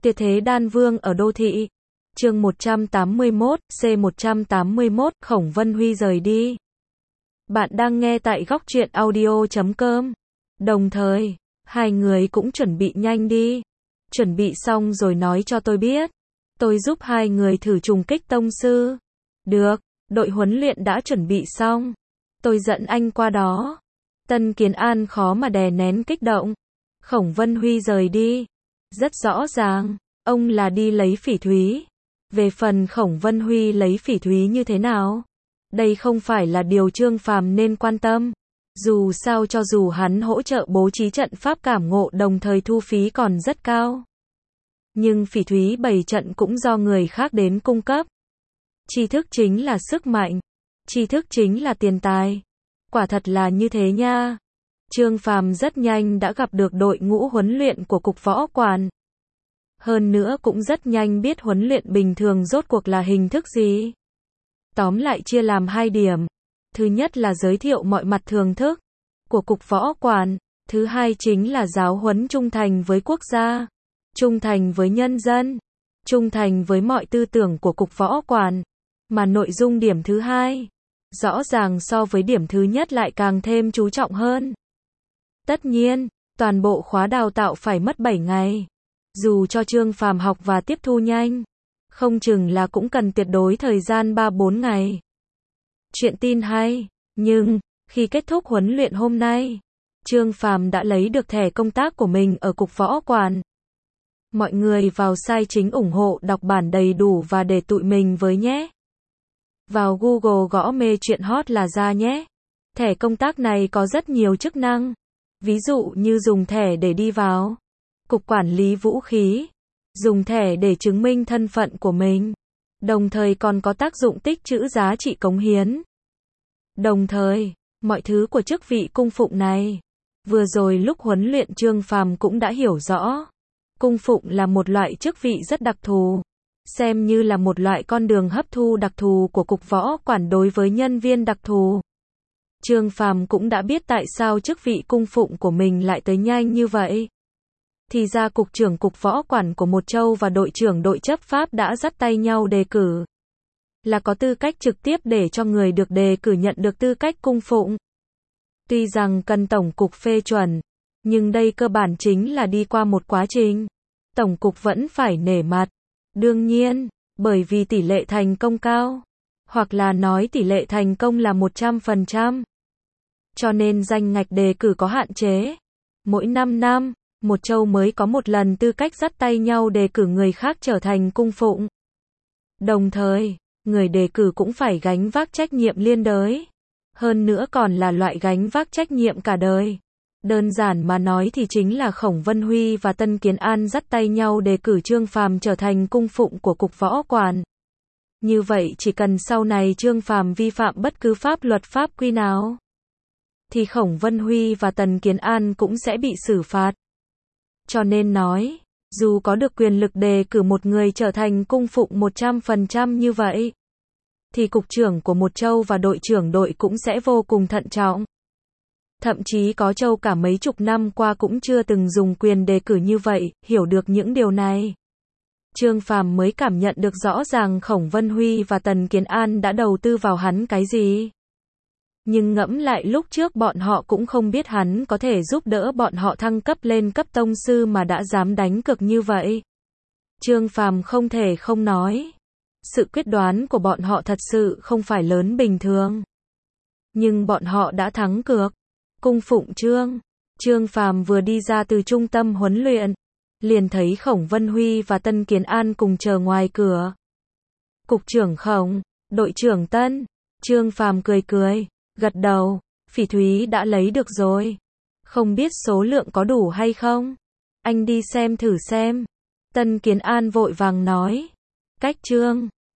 Tuyệt thế đan vương ở đô thị. Chương 181, C181, Khổng Vân Huy rời đi. Bạn đang nghe tại góc truyện audio.com. Đồng thời, hai người cũng chuẩn bị nhanh đi. Chuẩn bị xong rồi nói cho tôi biết. Tôi giúp hai người thử trùng kích tông sư. Được, đội huấn luyện đã chuẩn bị xong. Tôi dẫn anh qua đó. Tân Kiến An khó mà đè nén kích động. Khổng Vân Huy rời đi. Rất rõ ràng, ông là đi lấy phỉ thúy. Về phần Khổng Vân Huy lấy phỉ thúy như thế nào? Đây không phải là điều Trương Phàm nên quan tâm. Dù sao cho dù hắn hỗ trợ bố trí trận pháp cảm ngộ đồng thời thu phí còn rất cao. Nhưng phỉ thúy bày trận cũng do người khác đến cung cấp. Tri thức chính là sức mạnh. Tri thức chính là tiền tài. Quả thật là như thế nha. Trương Phàm rất nhanh đã gặp được đội ngũ huấn luyện của Cục Võ Quản. Hơn nữa cũng rất nhanh biết huấn luyện bình thường rốt cuộc là hình thức gì. Tóm lại chia làm hai điểm. Thứ nhất là giới thiệu mọi mặt thường thức của Cục Võ Quản. Thứ hai chính là giáo huấn trung thành với quốc gia, trung thành với nhân dân, trung thành với mọi tư tưởng của Cục Võ Quản. Mà nội dung điểm thứ hai, rõ ràng so với điểm thứ nhất lại càng thêm chú trọng hơn. Tất nhiên, toàn bộ khóa đào tạo phải mất 7 ngày. Dù cho Trương Phàm học và tiếp thu nhanh, không chừng là cũng cần tuyệt đối thời gian 3-4 ngày. Chuyện tin hay, nhưng, khi kết thúc huấn luyện hôm nay, Trương Phàm đã lấy được thẻ công tác của mình ở Cục Võ Quản. Mọi người vào site chính ủng hộ đọc bản đầy đủ và để tụi mình với nhé. Vào Google gõ mê chuyện hot là ra nhé. Thẻ công tác này có rất nhiều chức năng. Ví dụ như dùng thẻ để đi vào Cục Quản lý Vũ khí, dùng thẻ để chứng minh thân phận của mình, đồng thời còn có tác dụng tích trữ giá trị cống hiến. Đồng thời, mọi thứ của chức vị cung phụng này, vừa rồi lúc huấn luyện Trương Phàm cũng đã hiểu rõ. Cung phụng là một loại chức vị rất đặc thù, xem như là một loại con đường hấp thu đặc thù của Cục Võ Quản đối với nhân viên đặc thù. Trương Phàm cũng đã biết tại sao chức vị cung phụng của mình lại tới nhanh như vậy. Thì ra Cục trưởng Cục Võ Quản của Một Châu và đội trưởng đội chấp pháp đã dắt tay nhau đề cử. Là có tư cách trực tiếp để cho người được đề cử nhận được tư cách cung phụng. Tuy rằng cần Tổng cục phê chuẩn, nhưng đây cơ bản chính là đi qua một quá trình. Tổng cục vẫn phải nể mặt. Đương nhiên, bởi vì tỷ lệ thành công cao. Hoặc là nói tỷ lệ thành công là 100%. Cho nên danh ngạch đề cử có hạn chế. Mỗi 5 năm, Một Châu mới có một lần tư cách dắt tay nhau đề cử người khác trở thành cung phụng. Đồng thời, người đề cử cũng phải gánh vác trách nhiệm liên đới. Hơn nữa còn là loại gánh vác trách nhiệm cả đời. Đơn giản mà nói thì chính là Khổng Vân Huy và Tân Kiến An dắt tay nhau đề cử Trương Phàm trở thành cung phụng của Cục Võ Quản. Như vậy chỉ cần sau này Trương Phàm vi phạm bất cứ pháp luật pháp quy nào, thì Khổng Vân Huy và Tần Kiến An cũng sẽ bị xử phạt. Cho nên nói, dù có được quyền lực đề cử một người trở thành cung phụng 100% như vậy, thì cục trưởng của Một Châu và đội trưởng đội cũng sẽ vô cùng thận trọng. Thậm chí có Châu cả mấy chục năm qua cũng chưa từng dùng quyền đề cử như vậy, hiểu được những điều này. Trương Phàm mới cảm nhận được rõ ràng Khổng Vân Huy và Tần Kiến An đã đầu tư vào hắn cái gì. Nhưng ngẫm lại lúc trước bọn họ cũng không biết hắn có thể giúp đỡ bọn họ thăng cấp lên cấp tông sư mà đã dám đánh cược như vậy. Trương Phàm không thể không nói. Sự quyết đoán của bọn họ thật sự không phải lớn bình thường. Nhưng bọn họ đã thắng cược. Cung phụng Trương Phàm vừa đi ra từ trung tâm huấn luyện, liền thấy Khổng Vân Huy và Tân Kiến An cùng chờ ngoài cửa. Cục trưởng Khổng, đội trưởng Tân. Trương Phàm cười, gật đầu, phỉ thúy đã lấy được rồi. Không biết số lượng có đủ hay không? Anh đi xem thử xem. Tân Kiến An vội vàng nói. Cách Trương